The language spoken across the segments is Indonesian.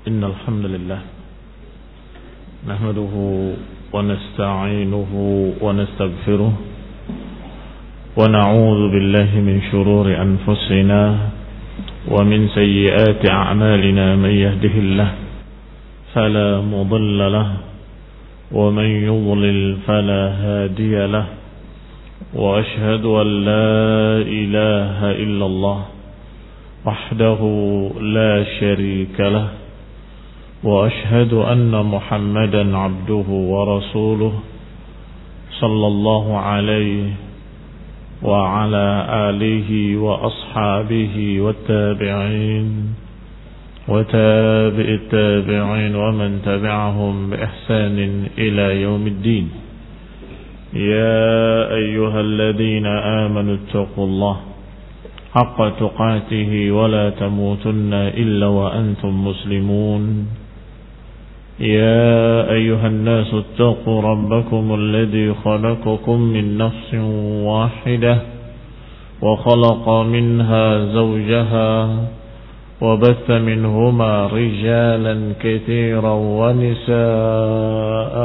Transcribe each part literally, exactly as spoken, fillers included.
إن الحمد لله نحمده ونستعينه ونستغفره ونعوذ بالله من شرور أنفسنا ومن سيئات أعمالنا من يهده الله فلا مضل له ومن يضلل فلا هادي له وأشهد أن لا إله إلا الله وحده لا شريك له وأشهد أن محمدا عبده ورسوله صلى الله عليه وعلى آله وأصحابه والتابعين وتابع التابعين ومن تبعهم بإحسان إلى يوم الدين. يا أيها الذين آمنوا اتقوا الله حق تقاته ولا تموتن إلا وأنتم مسلمون. يا أيها الناس اتقوا ربكم الذي خلقكم من نفس واحدة وخلق منها زوجها وبث منهما رجالا كثيرا ونساء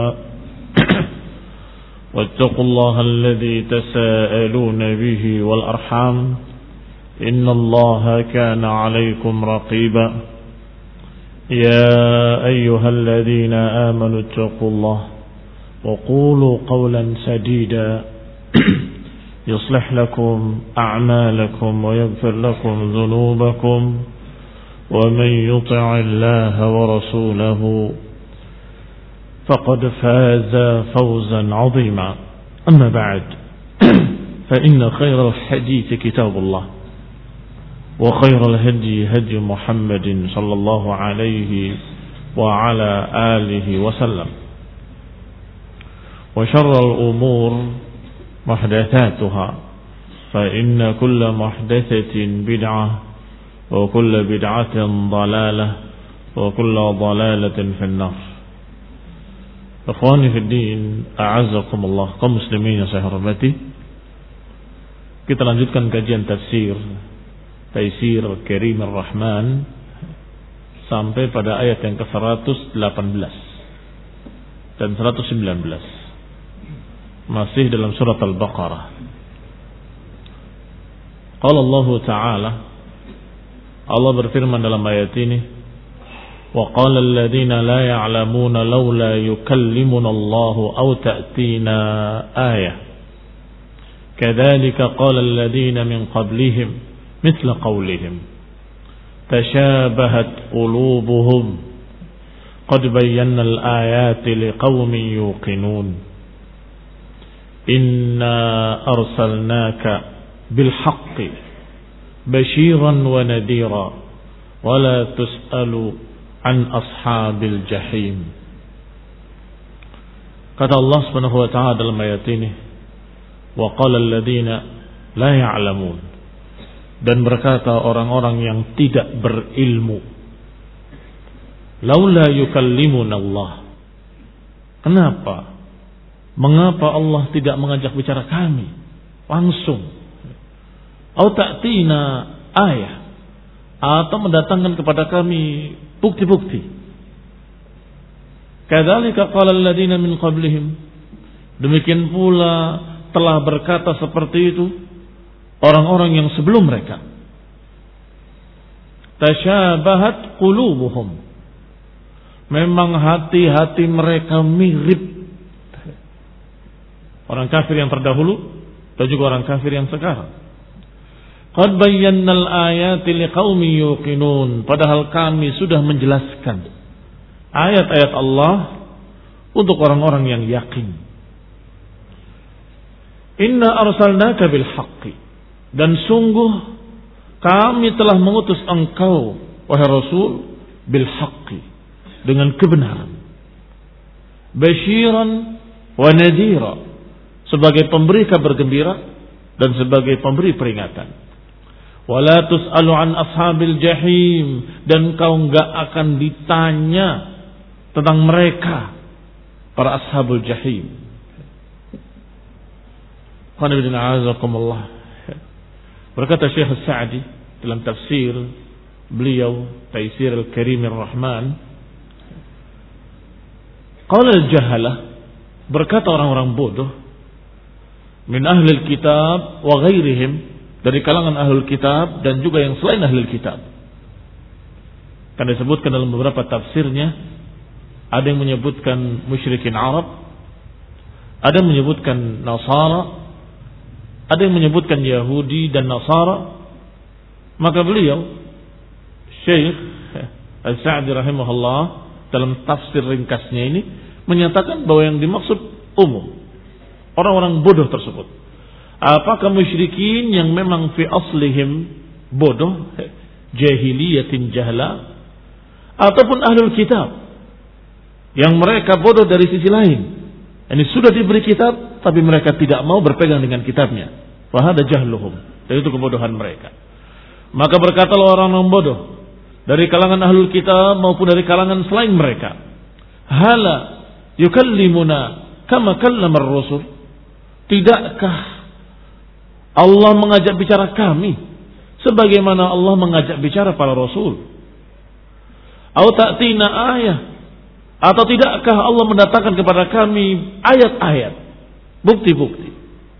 واتقوا الله الذي تساءلون به والأرحام إن الله كان عليكم رقيبا. يا أيها الذين آمنوا اتقوا الله وقولوا قولا سديدا يصلح لكم أعمالكم ويغفر لكم ذنوبكم ومن يطع الله ورسوله فقد فاز فوزا عظيما. أما بعد فإن خير الحديث كتاب الله وخير الهدي هدي محمد صلى الله عليه وعلى آله وسلم وشر الأمور محدثاتها فإن كل محدثة بدعة وكل بدعة ضلالة وكل ضلالة في النار. Ikhwani fi din, a'azzakumullah, kaum muslimin yang saya hormati. Kita lanjutkan kajian tafsir Taisir Karim Ar-Rahman sampai pada ayat yang ke seratus delapan belas dan seratus sembilan belas. Masih dalam surat Al-Baqarah. Qala Allah Ta'ala, Allah berfirman dalam ayat ini, wa qala alladhina la ya'lamuna laula yukallimuna Allah aw ta'tina ayah kadzalika qala alladhina min qablihim مثل قولهم تشابهت قلوبهم قد بينا الآيات لقوم يوقنون إنا أرسلناك بالحق بشيرا ونذيرا ولا تسأل عن أصحاب الجحيم. Kata Allah Subhanahu wa ta'ala dalam ayat ini, wa qala alladhina la ya'lamun, dan berkata orang-orang yang tidak berilmu, laula yukallimuna Allah, kenapa, mengapa Allah tidak mengajak bicara kami langsung, au ta'tina ayah, atau mendatangkan kepada kami bukti-bukti. Kadzalika qala alladziina min qablihim, demikian pula telah berkata seperti itu orang-orang yang sebelum mereka. Tasyabahat qulubuhum, memang hati-hati mereka mirip. Orang kafir yang terdahulu dan juga orang kafir yang sekarang. Qad bayyannal ayati liqaumin yuqinun, padahal kami sudah menjelaskan ayat-ayat Allah untuk orang-orang yang yakin. Inna arsalnaka bil haqqi, dan sungguh kami telah mengutus engkau wahai Rasul bil haqqi, dengan kebenaran, basyiran wa nadhira, sebagai pemberi kabar gembira dan sebagai pemberi peringatan. Wala tus'alu an ashabil jahim, dan kau enggak akan ditanya tentang mereka, para ashabul jahim. Qul inna a'azakumullah. Berkata Syekh As-Sa'di dalam tafsir beliau Taisir Al-Karim Ar-Rahman, Qala al-jahalah, berkata orang-orang bodoh, min ahlil kitab wa ghairihim, dari kalangan ahlul kitab dan juga yang selain ahlul kitab. Kan disebutkan dalam beberapa tafsirnya, ada yang menyebutkan musyrikin Arab, ada yang menyebutkan Nasara, ada yang menyebutkan Yahudi dan Nasara. Maka beliau Syekh Al-Sa'di rahimahullah dalam tafsir ringkasnya ini menyatakan bahwa yang dimaksud umum orang-orang bodoh tersebut. Apakah musyrikin yang memang fi aslihim bodoh, jahiliyatin jahla, ataupun ahlul kitab yang mereka bodoh dari sisi lain. Ini sudah diberi kitab tapi mereka tidak mau berpegang dengan kitabnya. Wa hada jahluhum. Dan itu kebodohan mereka. Maka berkatalah orang-orang bodoh dari kalangan ahlul kitab maupun dari kalangan selain mereka, hala yukallimuna kama kallamar rasul. Tidakkah Allah mengajak bicara kami sebagaimana Allah mengajak bicara para rasul? Au ta'tina ayah, atau tidakkah Allah mendatangkan kepada kami ayat-ayat, bukti-bukti?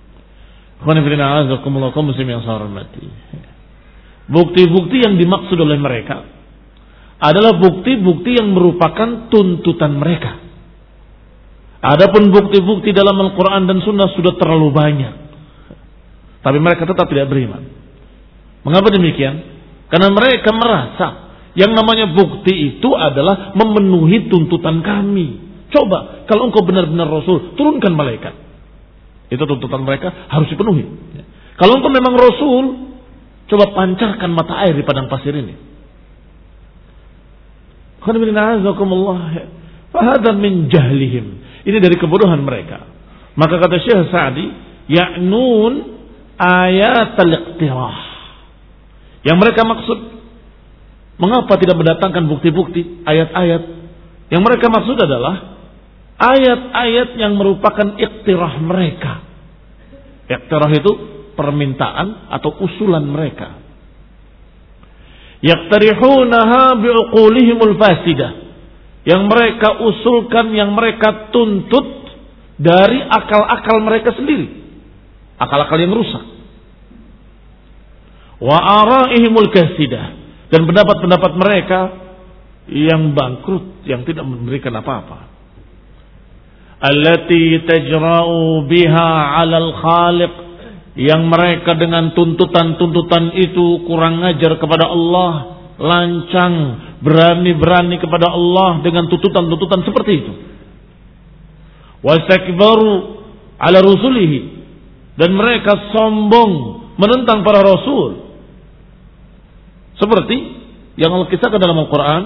Bukti-bukti yang dimaksud oleh mereka adalah bukti-bukti yang merupakan tuntutan mereka. Adapun bukti-bukti dalam Al-Quran dan Sunnah sudah terlalu banyak, tapi mereka tetap tidak beriman. Mengapa demikian? Karena mereka merasa yang namanya bukti itu adalah memenuhi tuntutan kami. Coba, kalau engkau benar-benar Rasul, turunkan malaikat. Itu tuntutan mereka, harus dipenuhi. Kalau engkau memang Rasul, coba pancarkan mata air di padang pasir ini. Fahadha min jahlihim. Ini dari kebodohan mereka. Maka kata Syekh Sa'di, ya'nun ayat al-iqtirah. Yang mereka maksud, mengapa tidak mendatangkan bukti-bukti, ayat-ayat? Yang mereka maksud adalah ayat-ayat yang merupakan iqtirah mereka. Iqtirah itu permintaan atau usulan mereka. Yaqtarihunaha bi'uqulihimul fasidah. Yang mereka usulkan, yang mereka tuntut dari akal-akal mereka sendiri. Akal-akal yang rusak. Wa ara'ihimul kasidah. Dan pendapat-pendapat mereka yang bangkrut, yang tidak memberikan apa-apa. Allati tajra'u biha 'alal khaliq, yang mereka dengan tuntutan-tuntutan itu kurang ajar kepada Allah, lancang, berani-berani kepada Allah dengan tuntutan-tuntutan seperti itu. Wastakbaru 'ala rusulihi, dan mereka sombong menentang para rasul. Seperti yang Allah kisahkan dalam Al-Quran,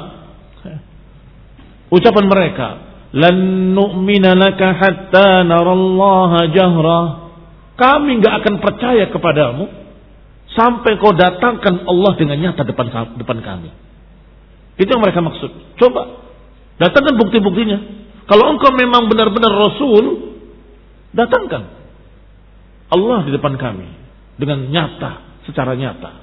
ucapan mereka, lan nu'mina laka hatta narallaha jahra, kami enggak akan percaya kepadamu sampai kau datangkan Allah dengan nyata depan depan kami. Itu yang mereka maksud. Coba datangkan bukti-buktinya. Kalau engkau memang benar-benar Rasul, datangkan Allah di depan kami dengan nyata, secara nyata.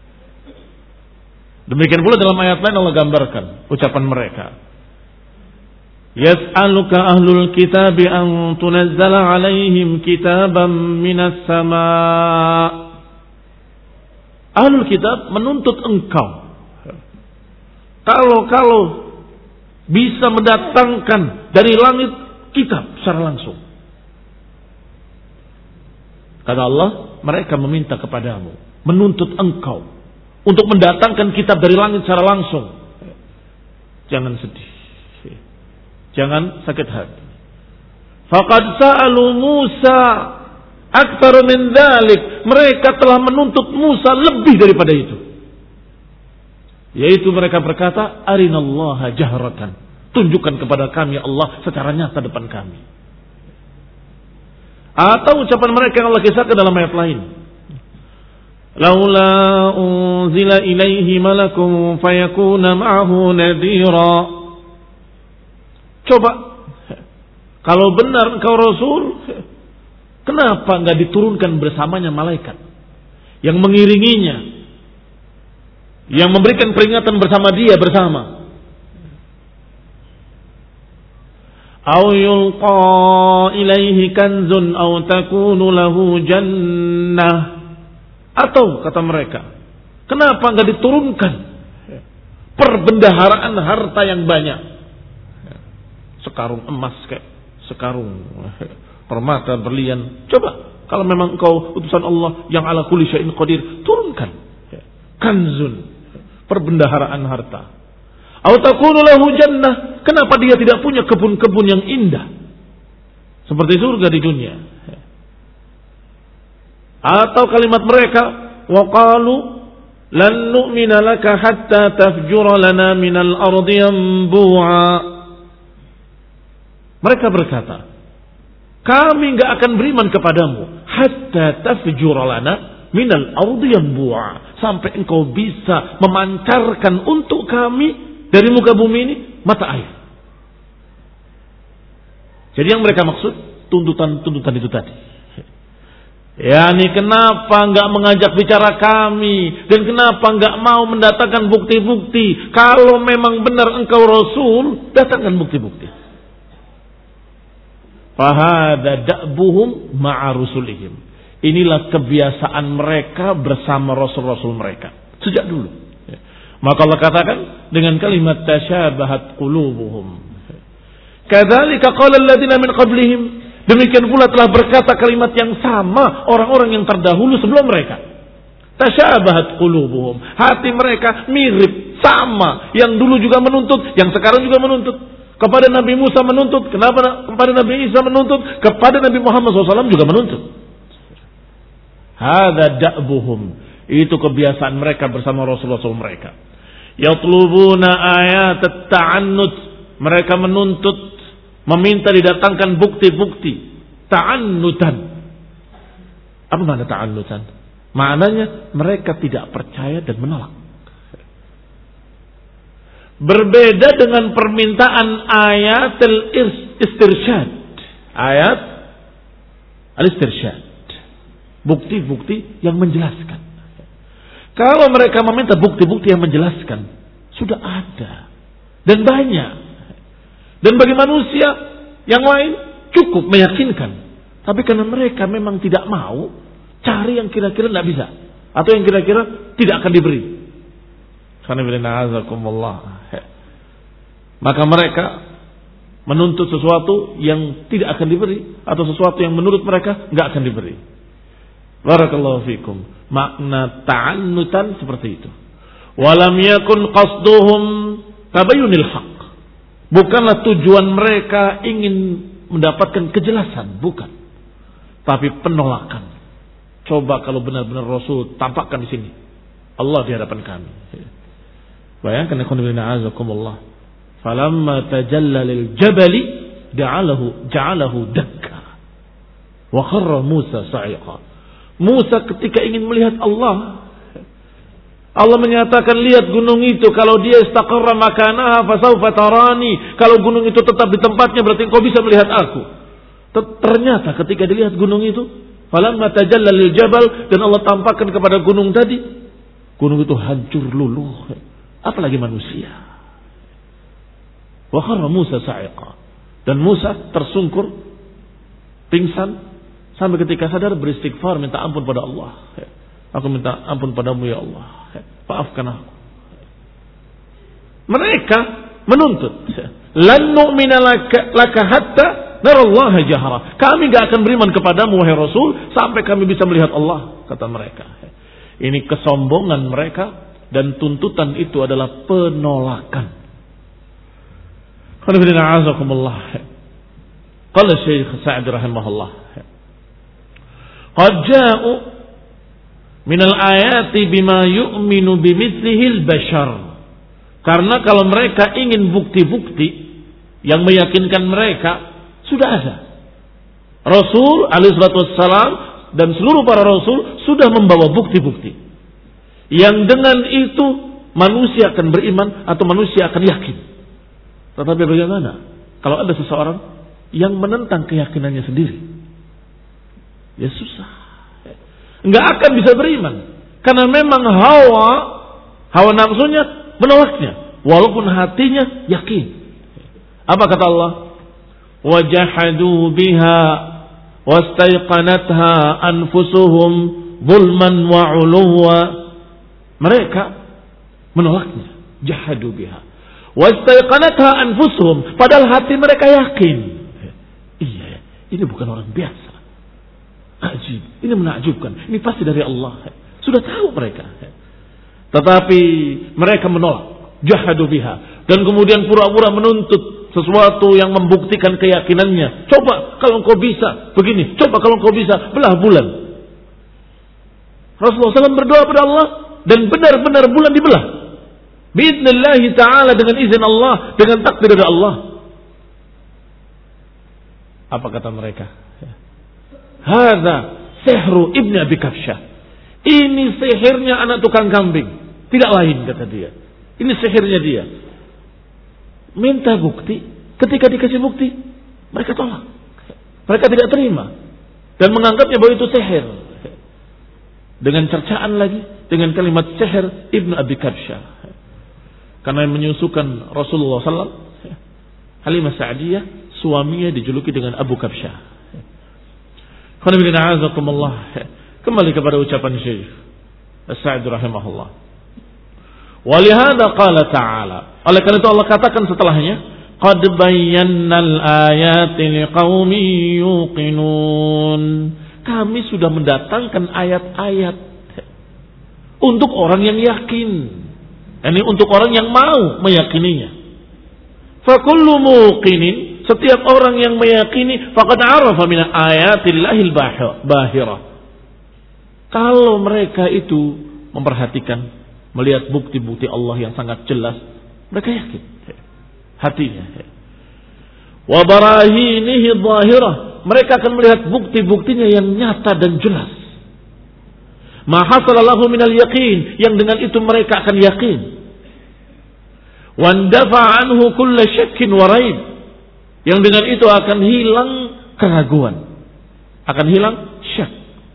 Demikian pula dalam ayat lain Allah gambarkan ucapan mereka. Yas'aluka ahlul kitabi an tunazzala alaihim kitaban minas sama'. Ahlul kitab menuntut engkau, kalau-kalau bisa mendatangkan dari langit kitab secara langsung. Kata Allah, mereka meminta kepadamu, menuntut engkau untuk mendatangkan kitab dari langit secara langsung. Jangan sedih, jangan sakit hati. Faqad sa'alu Musa aktsar min dzalik, mereka telah menuntut Musa lebih daripada itu. Yaitu mereka berkata, arinallaha jahratan, tunjukkan kepada kami Allah secara nyata depan kami. Atau ucapan mereka yang Allah kisahkan dalam ayat lain, laula unzila ilaihi malakum fayakuna ma'ahu nadhira. Coba, kalau benar engkau Rasul, kenapa enggak diturunkan bersamanya malaikat yang mengiringinya, yang memberikan peringatan bersama dia bersama? Aw yulqa ilaihi kanzun aw takunu lahu jannah. Atau kata mereka, kenapa enggak diturunkan perbendaharaan harta yang banyak? Sekarung emas kayak sekarung permata berlian. Coba kalau memang engkau utusan Allah yang ala kulli syai'in qadir, turunkan kanzun, perbendaharaan harta. Aw takunu lahu jannah, kenapa dia tidak punya kebun-kebun yang indah seperti surga di dunia? Atau kalimat mereka, wa qalu lan nu'mina laka hatta tafjura lana minal ardi yanbu'a. Mereka berkata, kami enggak akan beriman kepadamu hatta tafjura lana minal ardi yanbu'a, sampai engkau bisa memancarkan untuk kami dari muka bumi ini mata air. Jadi yang mereka maksud tuntutan-tuntutan itu tadi. Yani kenapa enggak mengajak bicara kami, dan kenapa enggak mau mendatangkan bukti-bukti? Kalau memang benar engkau Rasul, datangkan bukti-bukti. Fahada da'buhum ma'a rusulihim. Inilah kebiasaan mereka bersama rasul-rasul mereka sejak dulu. Maka Allah katakan dengan kalimat tasyabahat qulubuhum. Kadzalika qala alladziina min qablihim. Demikian pula telah berkata kalimat yang sama orang-orang yang terdahulu sebelum mereka. Tasyabahat qulubuhum. Hati mereka mirip, sama. Yang dulu juga menuntut, yang sekarang juga menuntut. Kepada Nabi Musa menuntut, kenapa kepada Nabi Isa menuntut, kepada Nabi Muhammad shallallahu alaihi wasallam juga menuntut. Hadza da'buhum. Itu kebiasaan mereka bersama Rasul-Rasul mereka. Yatlubuna ayat at-ta'annut. Mereka menuntut, meminta didatangkan bukti-bukti ta'annutan. Apa makna ta'annutan? Maknanya mereka tidak percaya dan menolak. Berbeda dengan permintaan ayat al-istirsyad. Ayat al-istirsyad. Bukti-bukti yang menjelaskan. Kalau mereka meminta bukti-bukti yang menjelaskan, sudah ada dan banyak. Dan bagi manusia yang lain cukup meyakinkan. Tapi karena mereka memang tidak mau, cari yang kira-kira tidak bisa, atau yang kira-kira tidak akan diberi. Maka mereka menuntut sesuatu yang tidak akan diberi, atau sesuatu yang menurut mereka nggak akan diberi. Barakallahu fikum. Makna ta'annutan seperti itu. Walam yakun qasduhum tabayyunil haqq. Bukanlah tujuan mereka ingin mendapatkan kejelasan, bukan. Tapi penolakan. Coba kalau benar-benar Rasul tampakkan di sini. Allah di hadapan kami. Bayangkan ikhwan fillah azakumullah. Falamma tajalla lil jabali ja'alahu ja'alahu dakka. Wa kharra Musa sa'iqa. Musa ketika ingin melihat Allah, Allah menyatakan, lihat gunung itu, kalau dia istaqarra makanaha fasawfa tarani. Kalau gunung itu tetap di tempatnya berarti engkau bisa melihat aku. Ternyata ketika dilihat gunung itu, falamma tajalla lil jabal, dan Allah tampakkan kepada gunung tadi, gunung itu hancur luluh. Apalagi manusia. Wa kharra Musa sa'iqa. Dan Musa tersungkur, pingsan, sampai ketika sadar beristighfar, minta ampun pada Allah. Aku minta ampun padamu ya Allah. Maafkan aku. Mereka menuntut. Lan nu'mina laka, laka hatta narallaha jahra. Kami gak akan beriman kepadamu wahai Rasul sampai kami bisa melihat Allah, kata mereka. Ini kesombongan mereka, dan tuntutan itu adalah penolakan. Qala Syekh Sa'di rahimahullah, qad ja'u minal ayati bima yu'minu bimithlihil bashar. Karena kalau mereka ingin bukti-bukti yang meyakinkan mereka, sudah ada. Rasul alaihi salatu wassalam dan seluruh para rasul sudah membawa bukti-bukti yang dengan itu manusia akan beriman atau manusia akan yakin. Tetapi bagaimana kalau ada seseorang yang menentang keyakinannya sendiri? Ya susah. Enggak akan bisa beriman. Karena memang hawa, hawa nafsunya menolaknya. Walaupun hatinya yakin. Apa kata Allah? wajahadu biha wastaiqanatha anfusuhum zulman wa 'uluwa. Mereka menolaknya, jahadu biha wastaiqanatha anfusuhum, padahal hati mereka yakin. Iya, ini bukan orang biasa. Ajib, ini menakjubkan. Ini pasti dari Allah. Sudah tahu mereka. Tetapi mereka menolak, jahadu biha, dan kemudian pura-pura menuntut sesuatu yang membuktikan keyakinannya. Coba kalau engkau bisa begini, coba kalau engkau bisa belah bulan. Rasulullah shallallahu alaihi wasallam berdoa pada Allah dan benar-benar bulan dibelah. Biidznillah ta'ala, dengan izin Allah, dengan takdir dari Allah. Apa kata mereka? Hadza sihru Ibn Abi Kabsyah. Ini sihirnya anak tukang kambing, tidak lain, kata dia. Ini sihirnya dia. Minta bukti, ketika dikasih bukti mereka tolak. Mereka tidak terima dan menganggapnya bahwa itu sihir. Dengan cercaan lagi dengan kalimat sihir Ibn Abi Kabsyah. Karena menyusukan Rasulullah sallallahu alaihi wasallam, Halimah Sa'diyah suaminya dijuluki dengan Abu Kabsyah. Kembali kepada ucapan Syekh As-Sa'di rahimahullah. Walihada qala ta'ala, oleh karena itu Allah katakan setelahnya, qad bayyannal ayati liqaumin yuqinun. Kami sudah mendatangkan ayat-ayat untuk orang yang yakin. Ini untuk orang yang mau meyakininya. Fakullu muqinin, setiap orang yang meyakini faqad arafa min ayatillahil bahirah. Kalau mereka itu memperhatikan, melihat bukti-bukti Allah yang sangat jelas, mereka yakin hatinya. Wa barahinihi dhahirah, mereka akan melihat bukti-buktinya yang nyata dan jelas. Ma hasala lahu minal yaqin, yang dengan itu mereka akan yakin. Wa andafa anhu kullu syakkin wa raib, yang dengan itu akan hilang keraguan, akan hilang syak.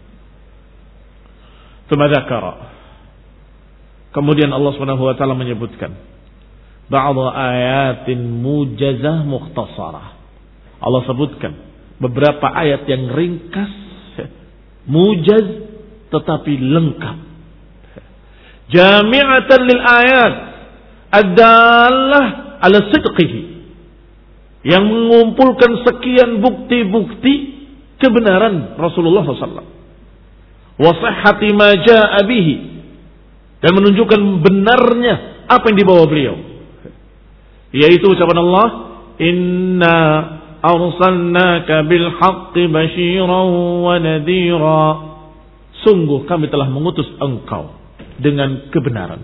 Tsumma dzakara, kemudian Allah Subhanahu wa taala menyebutkan ba'dha ayatin mujazah mukhtasarah. Allah sebutkan beberapa ayat yang ringkas, mujaz tetapi lengkap. Jami'atan lil ayat ad-dallah ala sidqihi, yang mengumpulkan sekian bukti-bukti kebenaran Rasulullah sallallahu alaihi wasallam. Wa sihhati ma jaa'a bihi, dan menunjukkan benarnya apa yang dibawa beliau, yaitu ucapan Allah, inna arsalnaka bil haqqi basyiran wa nadhira. Sungguh kami telah mengutus engkau dengan kebenaran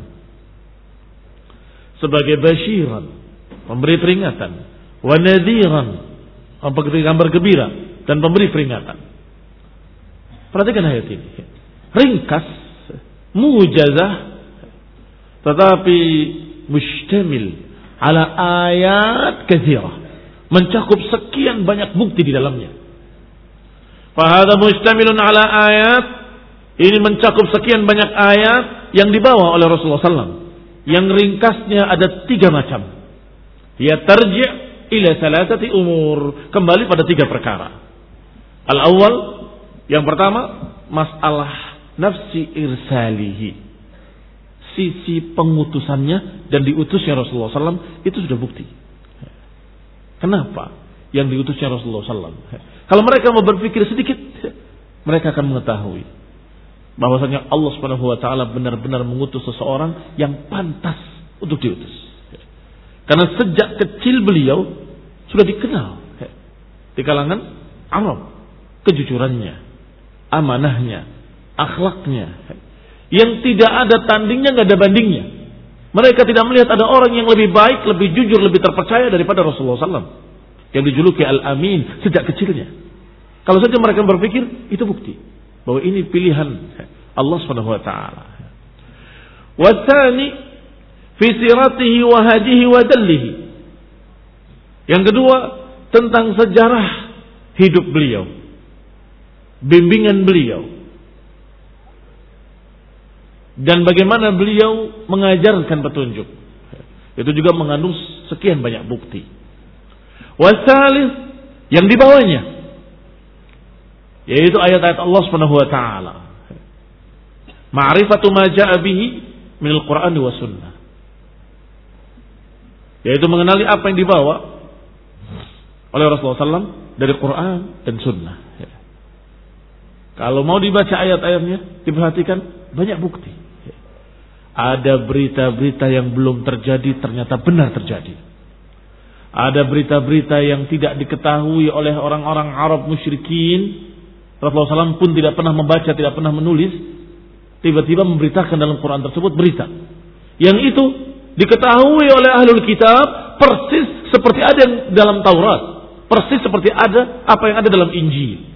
sebagai basyiran, memberi peringatan, wa nadhiran, memberi kabar gembira dan memberi peringatan. Perhatikan ayat ini, ringkas, mujazah, tetapi mustamil ala ayat katsirah, mencakup sekian banyak bukti di dalamnya. Fa hadza mustamilun ala ayat, ini mencakup sekian banyak ayat yang dibawa oleh Rasulullah sallallahu alaihi wasallam, yang ringkasnya ada tiga macam. Ya tarji' ila salasati umur, kembali pada tiga perkara. Al-awwal, yang pertama, masalah nafsi irsalihi, sisi pengutusannya dan diutusnya Rasulullah sallallahu alaihi wasallam, itu sudah bukti. Kenapa yang diutusnya Rasulullah sallallahu alaihi wasallam? Kalau mereka mau berpikir sedikit, mereka akan mengetahui bahwasanya Allah Subhanahu wa taala benar-benar mengutus seseorang yang pantas untuk diutus. Karena sejak kecil beliau sudah dikenal di kalangan Arab, kejujurannya, amanahnya, akhlaknya, yang tidak ada tandingnya, nggak ada bandingnya. Mereka tidak melihat ada orang yang lebih baik, lebih jujur, lebih terpercaya daripada Rasulullah sallallahu alaihi wasallam, yang dijuluki Al-Amin sejak kecilnya. Kalau saja mereka berpikir, itu bukti bahwa ini pilihan Allah Subhanahu wa taala. Wa tsani fi siratihi wa hadihi wa dallihi. Yang kedua, tentang sejarah hidup beliau, bimbingan beliau, dan bagaimana beliau mengajarkan petunjuk. Itu juga mengandung sekian banyak bukti. Wa tsalits yang di bawahnya, yaitu ayat-ayat Allah Subhanahu wa taala. Ma'rifatu ma jaa'a bihi min al-Qur'an wa sunnah. Yaitu mengenali apa yang dibawa oleh Rasulullah sallallahu alaihi wasallam dari Quran dan sunnah. Kalau mau dibaca ayat-ayatnya, diperhatikan banyak bukti. Ada berita-berita yang belum terjadi ternyata benar terjadi. Ada berita-berita yang tidak diketahui oleh orang-orang Arab musyrikin. Rasulullah sallallahu alaihi wasallam pun tidak pernah membaca, tidak pernah menulis. Tiba-tiba memberitakan dalam Quran tersebut berita. Yang itu diketahui oleh ahlul kitab persis seperti ada yang dalam Taurat. Persis seperti ada apa yang ada dalam Injil.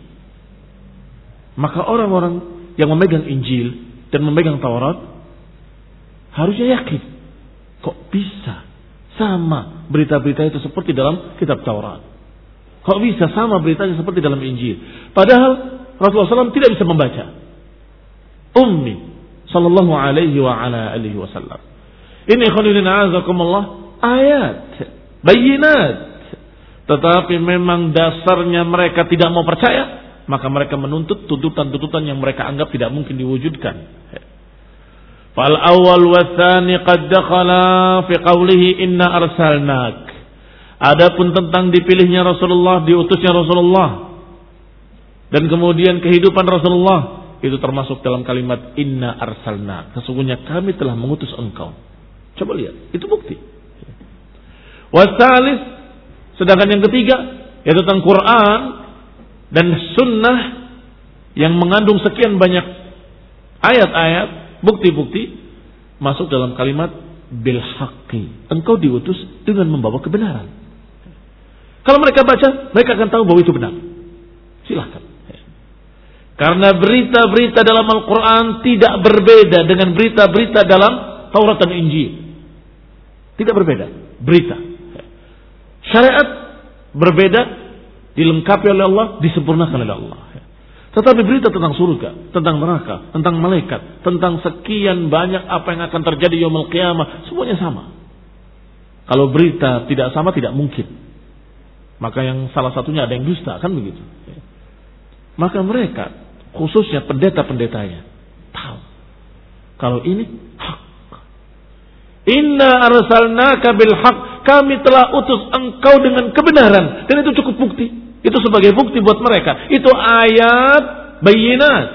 Maka orang-orang yang memegang Injil dan memegang Taurat harusnya yakin. Kok bisa sama berita-berita itu seperti dalam kitab Taurat? Kok bisa sama beritanya seperti dalam Injil? Padahal Rasulullah sallallahu alaihi wasallam tidak bisa membaca. Ummi sallallahu alaihi wa ala alihi wasallam. Ini khonilin a'azakumullah ayat, bayinat. Tetapi memang dasarnya mereka tidak mau percaya. Maka mereka menuntut tuntutan-tuntutan yang mereka anggap tidak mungkin diwujudkan. Fal awal wa tsani qad dakhala fi qawlihi inna arsalnak. Adapun tentang dipilihnya Rasulullah, diutusnya Rasulullah, dan kemudian kehidupan Rasulullah, itu termasuk dalam kalimat inna arsalnak. Sesungguhnya kami telah mengutus engkau. Coba lihat, itu bukti. Wasalis, sedangkan yang ketiga yaitu tentang Quran dan sunnah yang mengandung sekian banyak ayat-ayat, bukti-bukti, masuk dalam kalimat bil haqqi. Engkau diutus dengan membawa kebenaran. Kalau mereka baca, mereka akan tahu bahwa itu benar. Silahkan. Karena berita-berita dalam Al-Quran tidak berbeda dengan berita-berita dalam Taurat dan Injil. Tidak berbeda. Berita. Syariat berbeda, dilengkapi oleh Allah, disempurnakan oleh Allah. Tetapi berita tentang surga, tentang neraka, tentang malaikat, tentang sekian banyak apa yang akan terjadi yaumul qiyamah, semuanya sama. Kalau berita tidak sama, tidak mungkin. Maka yang salah satunya ada yang dusta, kan begitu. Maka mereka, khususnya pendeta-pendetanya, tahu kalau ini hak. Inna arsalnaka bil haq. Kami telah utus engkau dengan kebenaran. Dan itu cukup bukti. Itu sebagai bukti buat mereka. Itu ayat bayinat.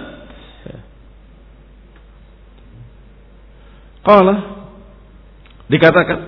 Qala, dikatakan,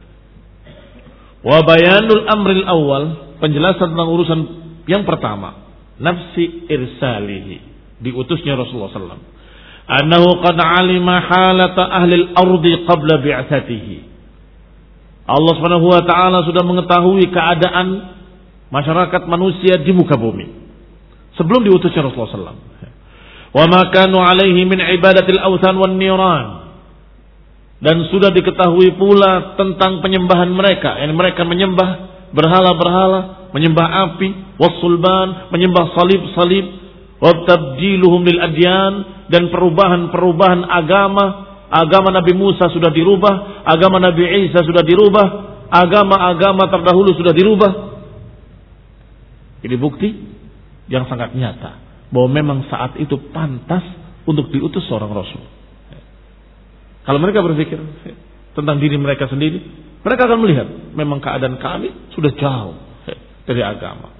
wa bayanul amril awal, penjelasan tentang urusan yang pertama, nafsi irsalihi, diutusnya Rasulullah sallallahu alaihi wasallam. Annahu qad alima halata ahli al-ardi qabla bi'atsatihi. Allah Subhanahu wa taala sudah mengetahui keadaan masyarakat manusia di muka bumi sebelum diutusnya Rasulullah sallallahu alaihi wasallam. Wa ma kanu alaihi min ibadatil awthan wan niran. Dan sudah diketahui pula tentang penyembahan mereka, yang mereka menyembah berhala-berhala, menyembah api, wassulban, menyembah salib-salib, wa tabdiluhum lil adyan, dan perubahan-perubahan agama. Agama Nabi Musa sudah dirubah, agama Nabi Isa sudah dirubah, agama-agama terdahulu sudah dirubah. Ini bukti yang sangat nyata bahwa memang saat itu pantas untuk diutus seorang Rasul. Kalau mereka berpikir tentang diri mereka sendiri, mereka akan melihat memang keadaan kami sudah jauh dari agama.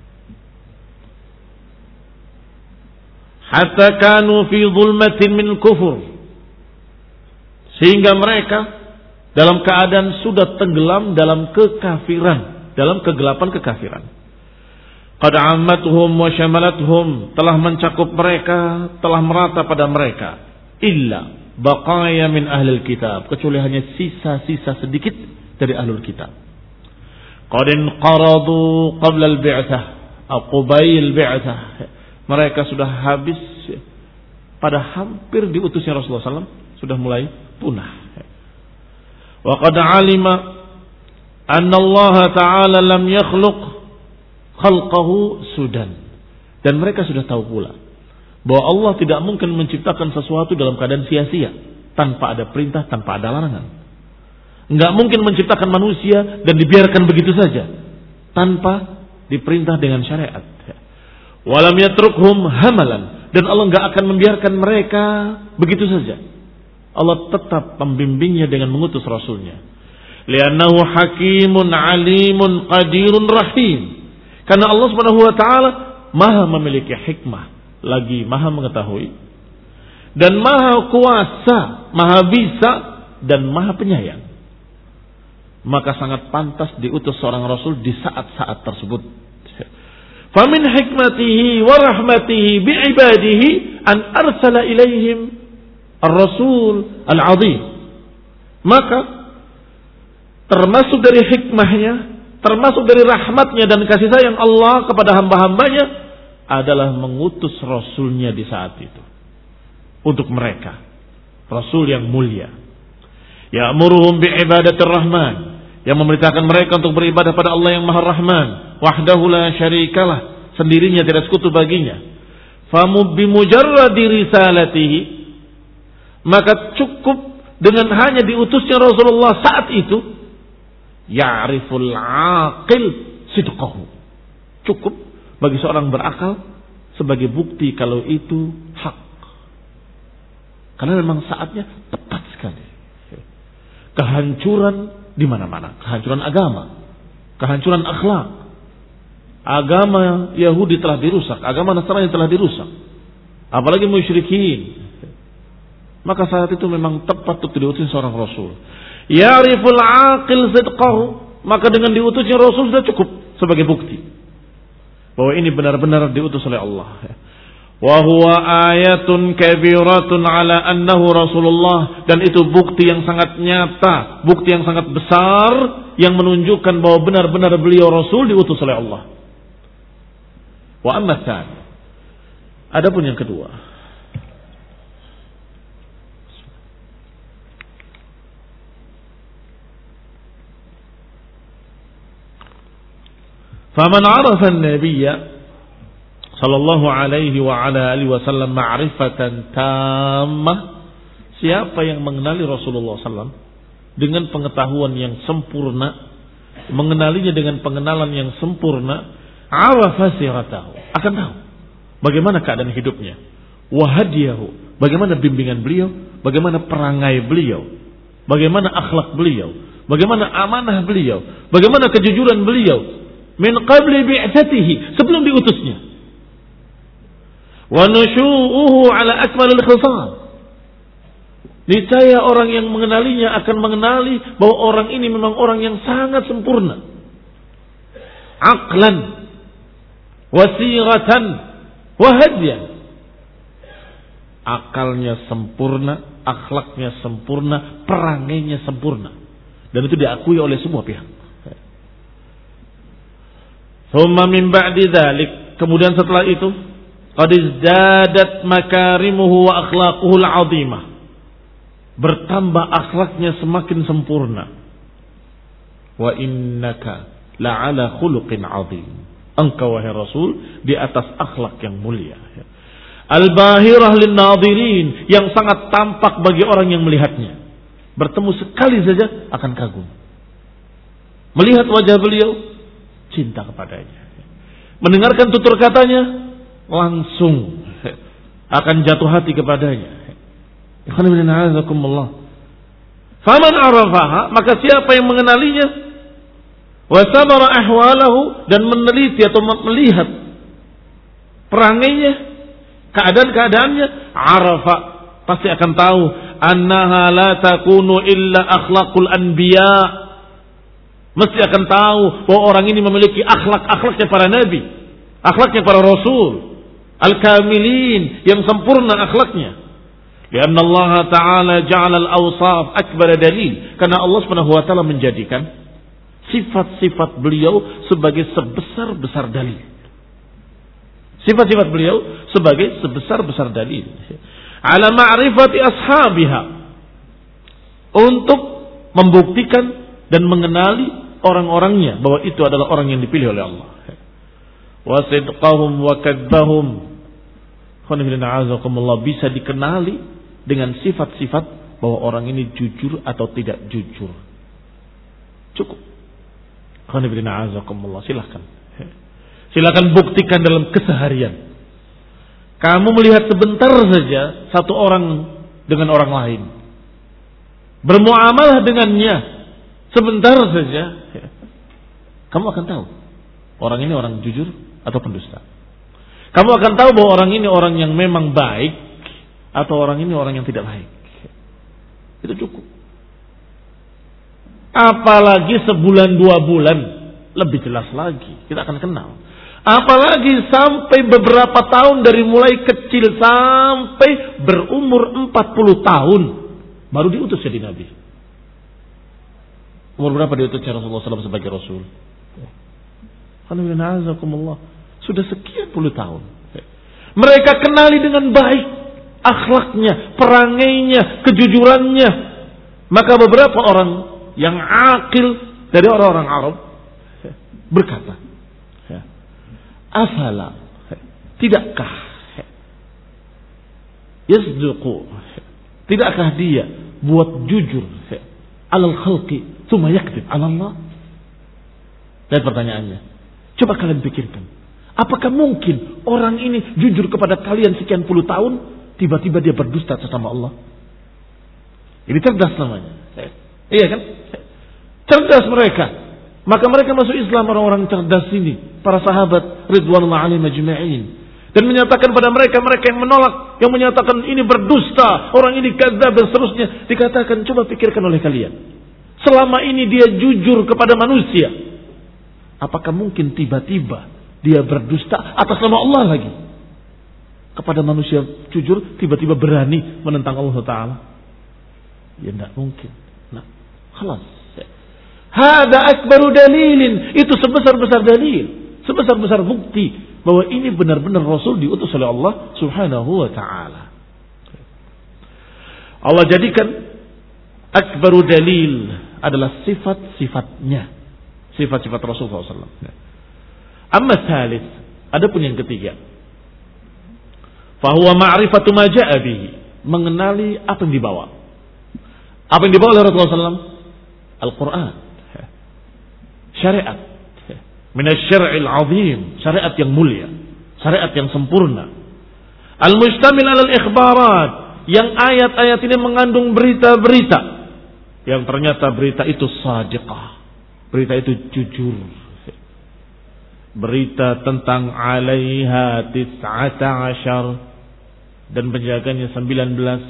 Hatta kanu fi zulmatin min kufur, sehingga mereka dalam keadaan sudah tenggelam dalam kekafiran, dalam kegelapan kekafiran. Qad ammatuhum wa syamalathum, telah mencakup mereka, telah merata pada mereka. Illa baqaya min ahlil kitab, kecuali hanya sisa-sisa sedikit dari ahlul kitab. Qad inqaradu qabla al-bi'tsah atau qubayl bi'tsah, mereka sudah habis pada hampir diutusnya Rasulullah sallallahu alaihi wasallam, sudah mulai punah. Wa qad alima anna Allah Ta'ala lam yakhluq khalqahu sudan, dan mereka sudah tahu pula bahwa Allah tidak mungkin menciptakan sesuatu dalam keadaan sia-sia, tanpa ada perintah, tanpa ada larangan. Enggak mungkin menciptakan manusia dan dibiarkan begitu saja tanpa diperintah dengan syariat. Walam yatrukhum hamalan, dan Allah enggak akan membiarkan mereka begitu saja. Allah tetap membimbingnya dengan mengutus rasulnya. Li'annahu hakimun alimun qadirun rahim. Karena Allah Subhanahu wa taala Maha memiliki hikmah, lagi Maha mengetahui, dan Maha kuasa, Maha bisa, dan Maha penyayang. Maka sangat pantas diutus seorang rasul di saat-saat tersebut. Famin hikmatihi wa rahmatihi bi'ibadihi an arsala ilaihim ar-rasul al-azim. Maka termasuk dari hikmahnya, termasuk dari rahmatnya dan kasih sayang Allah kepada hamba-hambanya adalah mengutus rasulnya di saat itu untuk mereka, rasul yang mulia, ya'muruhum bi'ibadatir rahman, yang memerintahkan mereka untuk beribadah pada Allah yang Maha Rahman, wahdahu la syarikalah, sendirinya tidak sekutu baginya. Famu bimujarradi risalatihi, maka cukup dengan hanya diutusnya Rasulullah saat itu, ya'riful aqil sidqahu, cukup bagi seorang berakal sebagai bukti kalau itu hak. Karena memang saatnya tepat sekali. Kehancuran di mana-mana, kehancuran agama, kehancuran akhlak. Agama Yahudi telah dirusak, agama Nasrani telah dirusak, apalagi musyrikin. Maka saat itu memang tepat untuk diutus seorang rasul. Ya'riful aqil sidqahu, maka dengan diutusnya rasul sudah cukup sebagai bukti bahwa ini benar-benar diutus oleh Allah. Wa huwa ayatun kabiratun ala annahu Rasulullah, dan itu bukti yang sangat nyata, bukti yang sangat besar yang menunjukkan bahwa benar-benar beliau Rasul diutus oleh Allah. Wa amma tsani, adapun yang kedua, faman 'arafa an-nabiyya sallallahu alaihi wa ala alihi wasallam ma'rifatan tammah, siapa yang mengenali Rasulullah sallallahu alaihi wasallam dengan pengetahuan yang sempurna, mengenalinya dengan pengenalan yang sempurna, arafa siratahu, akan tahu bagaimana keadaan hidupnya, wa hadiyahu, bagaimana bimbingan beliau, bagaimana perangai beliau, bagaimana akhlak beliau, bagaimana amanah beliau, bagaimana kejujuran beliau min qabli bi'tsatihi, sebelum diutusnya. Wa nusyu'uhu ala akmalil khisal, niscaya orang yang mengenalinya akan mengenali bahwa orang ini memang orang yang sangat sempurna, aqlan wasiratan wahadian, akalnya sempurna, akhlaknya sempurna, perangainya sempurna, dan itu diakui oleh semua pihak. Thumma min ba'di dzalik, kemudian setelah itu, qad izdadat makarimuhu wa akhlaquhu al-'azimah, bertambah akhlaknya semakin sempurna. Wa innaka la'ala khuluqin 'azim, engkau wahai Rasul di atas akhlak yang mulia, al-bahirah lin-nadirin, yang sangat tampak bagi orang yang melihatnya. Bertemu sekali saja akan kagum, melihat wajah beliau cinta kepadanya, mendengarkan tutur katanya langsung akan jatuh hati kepadanya. Faman arafaha, maka siapa yang mengenalinya, wa sabara ahwalahu, dan meneliti atau melihat perangainya, keadaan-keadaannya, arafa, pasti akan tahu annaha la takunu illa akhlaqul anbiya, mesti akan tahu bahwa orang ini memiliki akhlak-akhlaknya para nabi, akhlaknya para rasul al-kamilin, yang sempurna akhlaknya. Karena Allah Ta'ala ja'ala al-awsaf akbar dalil, karena Allah Subhanahu wa taala menjadikan sifat-sifat beliau sebagai sebesar-besar dalil. Sifat-sifat beliau sebagai sebesar-besar dalil. Ala ma'rifati ashabiha, untuk membuktikan dan mengenali orang-orangnya bahwa itu adalah orang yang dipilih oleh Allah. Wa sidqahum wa kadzbahum, bisa dikenali dengan sifat-sifat bahwa orang ini jujur atau tidak jujur. Cukup. Silahkan. Silakan buktikan dalam keseharian. Kamu melihat sebentar saja satu orang dengan orang lain, bermuamalah dengannya sebentar saja, kamu akan tahu orang ini orang jujur atau pendusta. Kamu akan tahu bahwa orang ini orang yang memang baik atau orang ini orang yang tidak baik. Itu cukup. Apalagi sebulan dua bulan, lebih jelas lagi kita akan kenal. Apalagi sampai beberapa tahun, dari mulai kecil sampai berumur empat puluh tahun baru diutus jadi nabi. Umur berapa diutusnya Rasulullah shallallahu alaihi wasallam sebagai rasul? Alhamdulillah, sudah sekian puluh tahun. Mereka kenali dengan baik akhlaknya, perangainya, kejujurannya. Maka beberapa orang yang akil dari orang-orang Arab berkata, afala, tidakkah yasduqu, tidakkah dia buat jujur alal khalqi tsumma yakdzib ala Allah? Dan pertanyaannya, coba kalian pikirkan, apakah mungkin orang ini jujur kepada kalian sekian puluh tahun, tiba-tiba dia berdusta sesama Allah? Ini cerdas namanya. Iya kan? Cerdas mereka. Maka mereka masuk Islam, orang-orang cerdas ini, para sahabat ridwanullah alaihim ajma'in, dan menyatakan pada mereka, mereka yang menolak, yang menyatakan ini berdusta, orang ini kadzdzab dan seterusnya, dikatakan coba pikirkan oleh kalian, selama ini dia jujur kepada manusia, apakah mungkin tiba-tiba dia berdusta atas nama Allah lagi? Kepada manusia jujur, tiba-tiba berani menentang Allah Ta'ala? Ya tidak mungkin. Nah, khalas. Hada akbaru dalilin, itu sebesar-besar dalil, sebesar-besar bukti bahwa ini benar-benar Rasul diutus oleh Allah Subhanahu wa taala. Allah jadikan akbaru dalil adalah sifat-sifatnya, sifat-sifat Rasulullah sallallahu alaihi wasallam. Amma tsalits, adapun yang ketiga, fahuwa ma'rifatu ma jaa'a bihi, mengenali apa yang dibawa. Apa yang dibawa oleh Rasulullah sallallahu alaihi wasallam? Al-Qur'an, syariat, minasyar'il azim, syariat yang mulia, syariat yang sempurna. Al-mustamil 'alal ikhbarat, yang ayat-ayat ini mengandung berita-berita yang ternyata berita itu shadiqah, berita itu jujur. Berita tentang 'alaiha tis'ata asyar, dan penjaganya sembilan belas.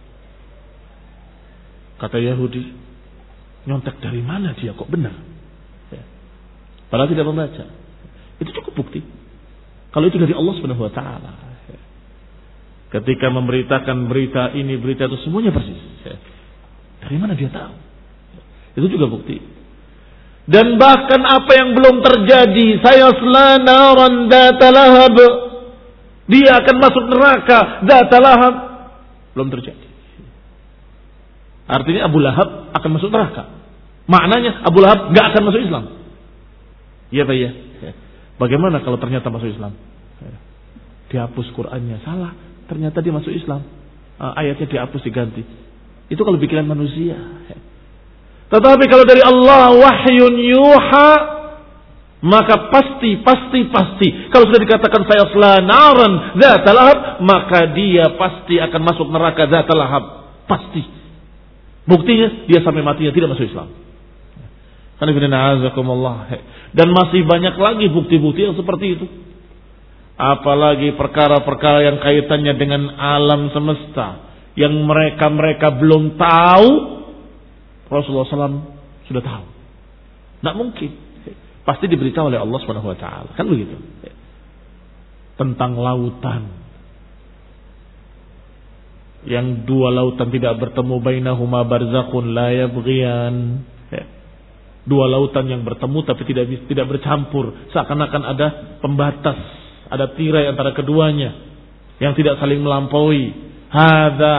Kata Yahudi, nyontek dari mana dia kok benar? Padahal tidak membaca. Itu cukup bukti kalau itu dari Allah Subhanahu wa taala. Ketika memberitakan berita ini, berita itu, semuanya persis. Dari mana dia tahu? Itu juga bukti. Dan bahkan apa yang belum terjadi, sayasla naran dzata lahab, dia akan masuk neraka dzata lahab, belum terjadi. Artinya Abu Lahab akan masuk neraka. Maknanya Abu Lahab gak akan masuk Islam. Iya Pak ya. Bagaimana kalau ternyata masuk Islam? Dihapus Qur'annya, salah. Ternyata dia masuk Islam. Ayatnya dihapus, diganti. Itu kalau pikiran manusia. Tetapi kalau dari Allah wahyun yuha, maka pasti, pasti, pasti. Kalau sudah dikatakan sayasla naran dzata lahab, maka dia pasti akan masuk neraka dzata lahab. Pasti. Buktinya dia sampai matinya tidak masuk Islam. Dan masih banyak lagi bukti-bukti yang seperti itu. Apalagi perkara-perkara yang kaitannya dengan alam semesta, yang mereka-mereka belum tahu, Rasulullah shallallahu alaihi wasallam sudah tahu. Tidak mungkin. Pasti diberitahu oleh Allah subhanahu wa taala. Kan begitu. Tentang lautan, yang dua lautan tidak bertemu, bainahuma barzakhun la yabghiyan. Dua lautan yang bertemu tapi tidak tidak bercampur, seakan-akan ada pembatas, ada tirai antara keduanya yang tidak saling melampaui. Hadza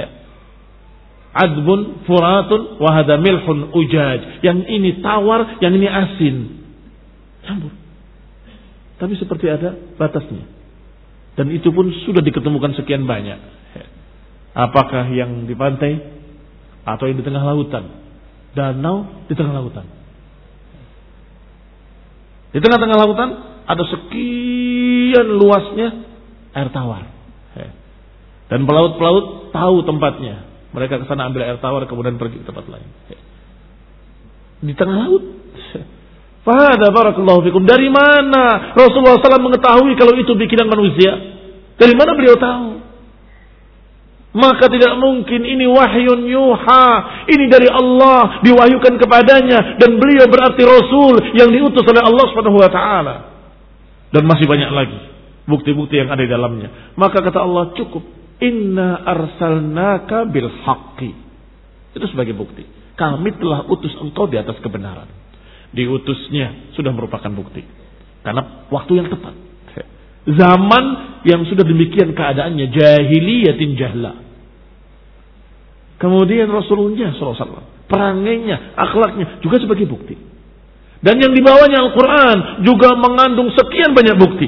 adbun furatun wa hadza milhun ujaj. Yang ini tawar, yang ini asin. Campur. Tapi seperti ada batasnya. Dan itu pun sudah diketemukan sekian banyak. Apakah yang di pantai atau yang di tengah lautan? Danau di tengah lautan. Di tengah-tengah lautan ada sekian luasnya air tawar. Dan pelaut-pelaut tahu tempatnya. Mereka ke sana ambil air tawar kemudian pergi ke tempat lain. Di tengah laut. Fahada barakallahu fikum. Dari mana Rasulullah shallallahu alaihi wasallam mengetahui kalau itu bikinan manusia? Dari mana beliau tahu? Maka tidak mungkin ini wahyun yuha. Ini dari Allah diwahyukan kepadanya. Dan beliau berarti Rasul yang diutus oleh Allah subhanahu wa ta'ala. Dan masih banyak lagi bukti-bukti yang ada di dalamnya. Maka kata Allah cukup. Inna arsalnaka bil haqqi. Itu sebagai bukti. Kami telah utus engkau di atas kebenaran. Diutusnya sudah merupakan bukti. Karena waktu yang tepat. Zaman yang sudah demikian keadaannya. Jahiliyatin jahla. Kemudian Rasulullah shallallahu alaihi wasallam. Perangainya, akhlaknya juga sebagai bukti. Dan yang dibawanya Al-Quran juga mengandung sekian banyak bukti.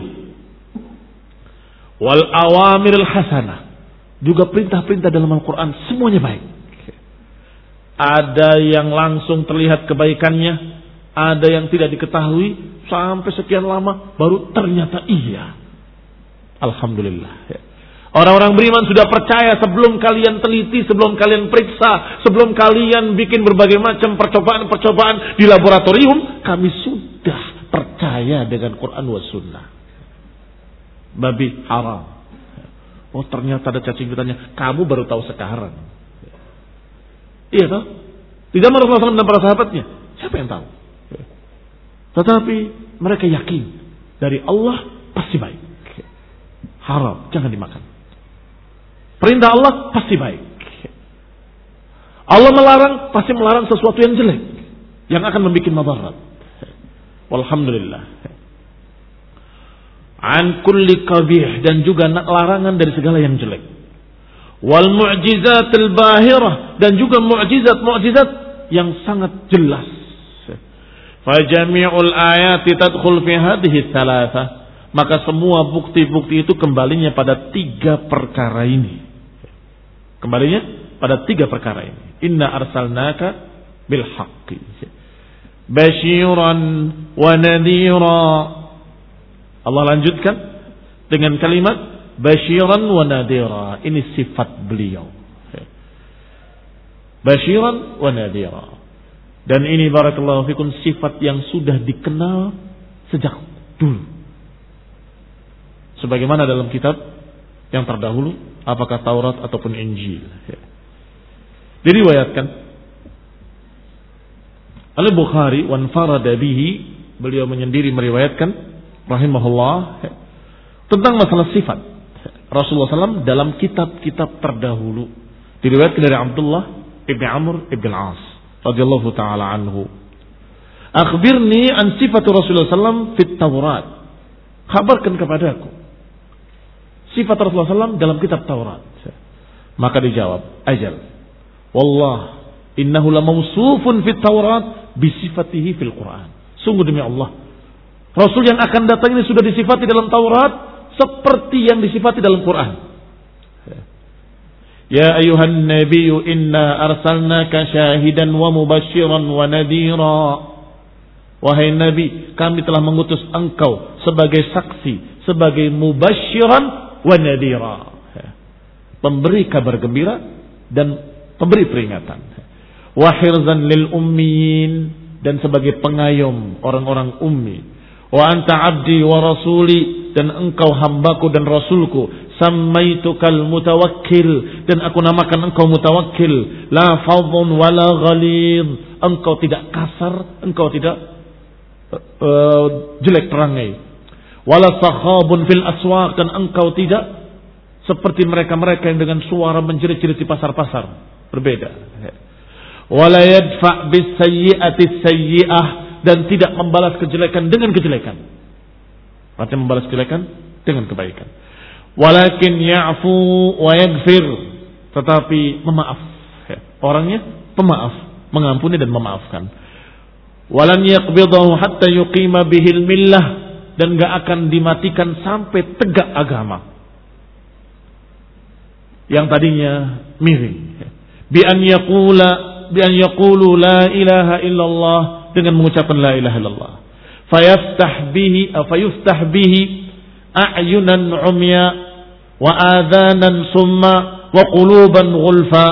Wal awamiril hasanah. Juga perintah-perintah dalam Al-Quran semuanya baik. Ada yang langsung terlihat kebaikannya. Ada yang tidak diketahui. Sampai sekian lama baru ternyata iya. Alhamdulillah. Orang-orang beriman sudah percaya sebelum kalian teliti, sebelum kalian periksa, sebelum kalian bikin berbagai macam percobaan-percobaan di laboratorium, kami sudah percaya dengan Quran wa Sunnah. Babi haram. Oh ternyata ada cacing fitannya. Kamu baru tahu sekarang. Iya toh? Tidak Rasulullah shallallahu alaihi wasallam dan para sahabatnya. Siapa yang tahu? Tetapi mereka yakin dari Allah pasti baik. Haram, jangan dimakan. Perintah Allah pasti baik. Allah melarang pasti melarang sesuatu yang jelek yang akan membuat madarat. Walhamdulillah. An kulli qabih, dan juga larangan dari segala yang jelek. Wal mu'jizatil bahirah, dan juga mu'jizat-mu'jizat yang sangat jelas. Fa jami'ul ayati tadkhul fi hadhihi tsalatsah. Maka semua bukti-bukti itu kembalinya pada tiga perkara ini. Kembalinya pada tiga perkara ini. Inna arsalnaka bil haqqi basyiran wa nadhira. Allah lanjutkan dengan kalimat basyiran wa nadhira. Ini sifat beliau. Basyiran wa nadhira. Dan ini barakallahu fikum sifat yang sudah dikenal sejak dulu. Sebagaimana dalam kitab yang terdahulu, apakah Taurat ataupun Injil. Diriwayatkan oleh Bukhari, wan farada bihi, beliau menyendiri meriwayatkan rahimahullah tentang masalah sifat Rasulullah shallallahu alaihi wasallam dalam kitab-kitab terdahulu. Diriwayatkan dari Abdullah ibn Amr ibn al-As radhiyallahu taala anhu. Akhbirni an sifat Rasulullah sallallahu alaihi wasallam fit Taurat. Kabarkan kepadaku sifat Rasulullah sallallahu alaihi wasallam dalam kitab Taurat. Maka dijawab, ajal. Wallah, innahu lamawsufun fit Taurat bisifatihi fil Quran. Sungguh demi Allah, Rasul yang akan datang ini sudah disifati dalam Taurat seperti yang disifati dalam Quran. Ya ayuhan nabiyyu inna arsalnaka syahidan wa mubasyiran wa nadhira. Wahai Nabi, kami telah mengutus engkau sebagai saksi, sebagai mubasyiran wa nadhira, pemberi kabar gembira dan pemberi peringatan. Wa hirzan lil ummiyin, dan sebagai pengayom orang-orang ummi. Wa anta abdi wa rasuli, dan engkau hambaku dan rasulku. Sammaitukal mutawakkil, dan aku namakan engkau mutawakkil. La fadhun wala ghalid, engkau tidak kasar, engkau tidak uh, jelek perangai. Wala sakhabun fil aswaq, dan engkau tidak seperti mereka-mereka yang dengan suara menjerit-jerit di pasar-pasar. Berbeda. Wala yadfa' bis sayyi'ati sayyi'ah, dan tidak membalas kejelekan dengan kejelekan. Artinya membalas kejelekan dengan kebaikan. Walakin ya'fu wa yaghfir, tetapi memaaf. Orangnya pemaaf, mengampuni dan memaafkan. Walan yaqbidahu hatta yuqima bihil millah, dan gak akan dimatikan sampai tegak agama yang tadinya miring. Bi an yaqula bi an yaqulu la ilaha illallah, dengan mengucapkan la ilaha illallah. fayaftah bihi fayuftah bihi a'yunan umya wa adhanan summa wa quluban ghulfa,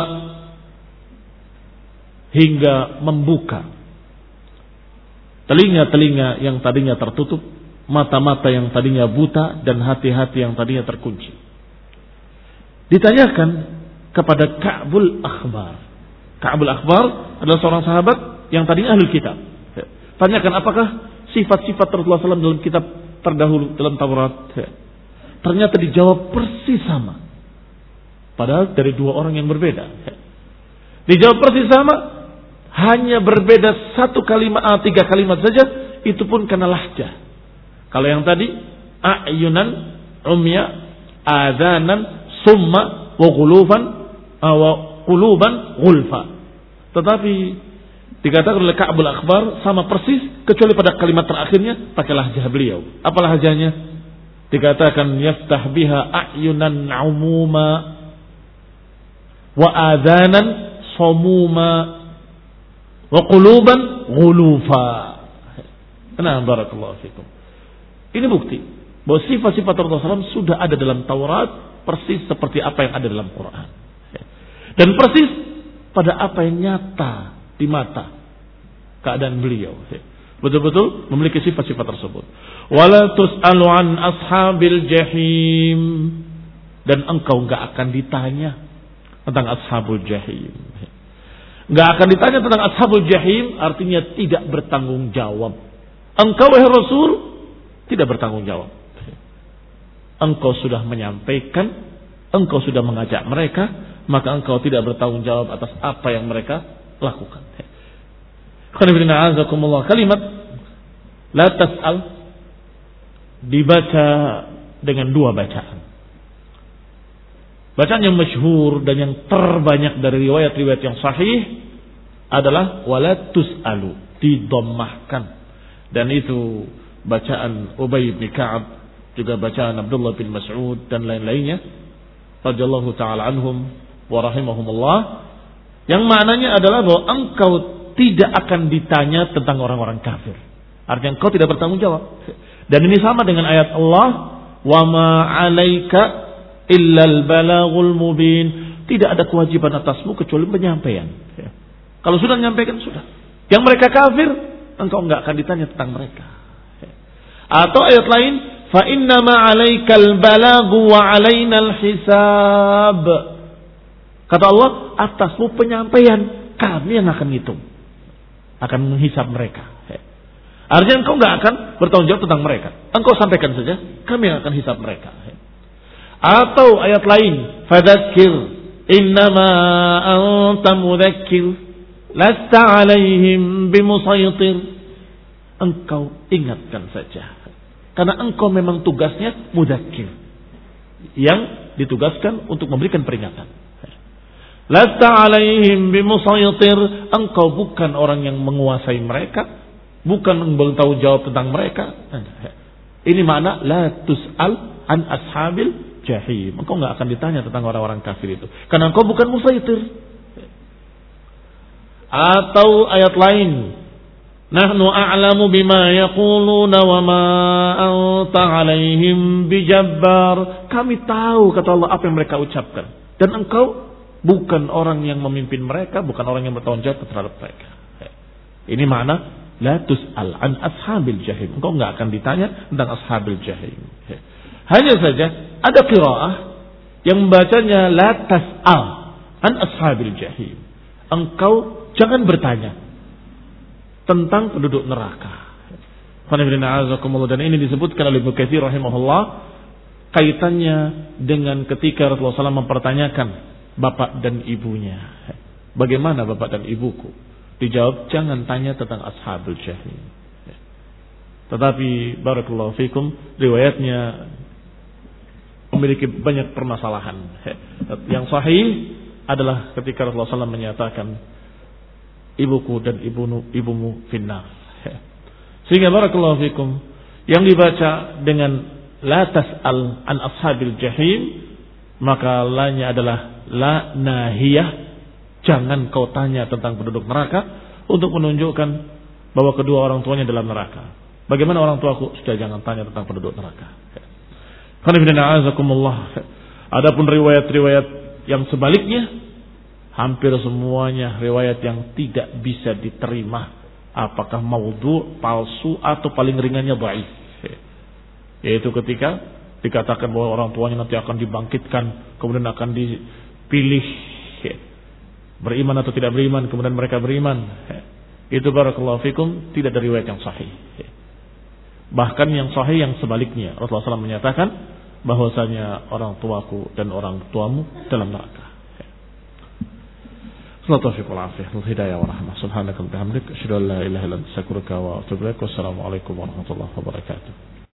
hingga membuka telinga-telinga yang tadinya tertutup, mata-mata yang tadinya buta, dan hati-hati yang tadinya terkunci. Ditanyakan kepada Ka'bul Akhbar. Ka'bul Akhbar adalah seorang sahabat yang tadinya ahli kitab. Tanyakan apakah sifat-sifat Rasulullah shallallahu alaihi wasallam dalam kitab terdahulu, dalam Taurat. Ternyata dijawab persis sama. Padahal dari dua orang yang berbeda. Dijawab persis sama, hanya berbeda satu kalimat, tiga kalimat saja, itu pun karena lahjah. Kalau yang tadi a'yunan umya adhanan summa wa quluban wa quluban ghulfa. Tetapi dikatakan oleh Ka'bul Akhbar sama persis, kecuali pada kalimat terakhirnya pakai lahjah beliau. Apa lahjahnya? Dikatakan yaftah biha a'yunan umuma wa adhanan samuma wa quluban ghulufa. Nah, barakallahu fikum. Ini bukti bahwa sifat-sifat Rasulullah shallallahu alaihi wasallam sudah ada dalam Taurat persis seperti apa yang ada dalam Quran. Dan persis pada apa yang nyata di mata keadaan beliau. Betul-betul memiliki sifat-sifat tersebut. Wala tus'alu an ashabil jahim, dan engkau enggak akan ditanya tentang ashabul jahim. Enggak akan ditanya tentang ashabul jahim artinya tidak bertanggung jawab. Engkau wahai Rasul tidak bertanggung jawab. Engkau sudah menyampaikan, engkau sudah mengajak mereka, maka engkau tidak bertanggung jawab atas apa yang mereka lakukan. Kalimat la tas'al dibaca dengan dua bacaan. Bacaan yang masyhur dan yang terbanyak dari riwayat-riwayat yang sahih adalah wala tus'alu, didommahkan. Dan itu bacaan Ubay bin Ka'ab, juga bacaan Abdullah bin Mas'ud dan lain-lainnya radhiyallahu taala anhum wa rahimahumullah, yang maknanya adalah bahwa engkau tidak akan ditanya tentang orang-orang kafir. Artinya engkau tidak bertanggung jawab. Dan ini sama dengan ayat Allah, wa ma 'alaika illal balaghul mubin. Tidak ada kewajiban atasmu kecuali penyampaian. Kalau sudah menyampaikan sudah. Yang mereka kafir, engkau enggak akan ditanya tentang mereka. Atau ayat lain, fa inna ma 'alaikal balaghu wa 'alainal hisab. Kata Allah, atasmu penyampaian, kami yang akan hitung, akan menghisab mereka. Artinya engkau enggak akan bertanggung jawab tentang mereka. Engkau sampaikan saja, kami yang akan hisab mereka. Atau ayat lain, fadzakir innama anta mudzakir lasta 'alaihim bimusaytir. Engkau ingatkan saja, karena engkau memang tugasnya mudzakir, yang ditugaskan untuk memberikan peringatan. Lasta 'alaihim bimusaytir. Engkau bukan orang yang menguasai mereka, bukan bertanggung jawab tentang mereka. Ini makna la tus'al an ashabil jahim. Engkau enggak akan ditanya tentang orang-orang kafir itu, karena engkau bukan musaytir. Atau ayat lain, nahnu a'lamu bima yaquluna wa ma anta 'alaihim bijabbar. Kami tahu, kata Allah, apa yang mereka ucapkan, dan engkau bukan orang yang memimpin mereka, bukan orang yang bertanggung jawab terhadap mereka. Ini makna la tus'al an ashabil jahim. Engkau enggak akan ditanya tentang ashabil jahim. Hanya saja ada qiraah yang membacanya la tas'al an ashabil jahim. Engkau jangan bertanya tentang penduduk neraka. Dan ini disebutkan oleh Ibnu Katsir rahimahullah, kaitannya dengan ketika Rasulullah shallallahu alaihi wasallam mempertanyakan bapak dan ibunya. Bagaimana bapak dan ibuku? Dijawab, jangan tanya tentang ashabul jahim. Tetapi barakallahu fikum, riwayatnya memiliki banyak permasalahan. Yang sahih adalah ketika Rasulullah shallallahu alaihi wasallam menyatakan ibuku dan ibumu, ibumu finnar. Sehingga barakallahu fikum, yang dibaca dengan la tas'al an ashabil jahim, maka lanya adalah la nahiyah, jangan kau tanya tentang penduduk neraka, untuk menunjukkan bahwa kedua orang tuanya dalam neraka. Bagaimana orang tuaku? Sudah jangan tanya tentang penduduk neraka. Adapun riwayat-riwayat yang sebaliknya, hampir semuanya riwayat yang tidak bisa diterima. Apakah maudhu, palsu, atau paling ringannya dhaif. Yaitu ketika dikatakan bahwa orang tuanya nanti akan dibangkitkan, kemudian akan dipilih beriman atau tidak beriman, kemudian mereka beriman. Itu barakallahu fikum tidak dari riwayat yang sahih. Bahkan yang sahih yang sebaliknya, Rasulullah shallallahu alaihi wasallam menyatakan bahwasanya orang tuaku dan orang tuamu dalam neraka. Sallallahu alaihi wasallam hidayah wa rahmah. Subhanaka wa bihamdika asyhadu an la ilaha illa anta astaghfiruka wa atubu ilaik. Wassalamu alaikum warahmatullahi wabarakatuh.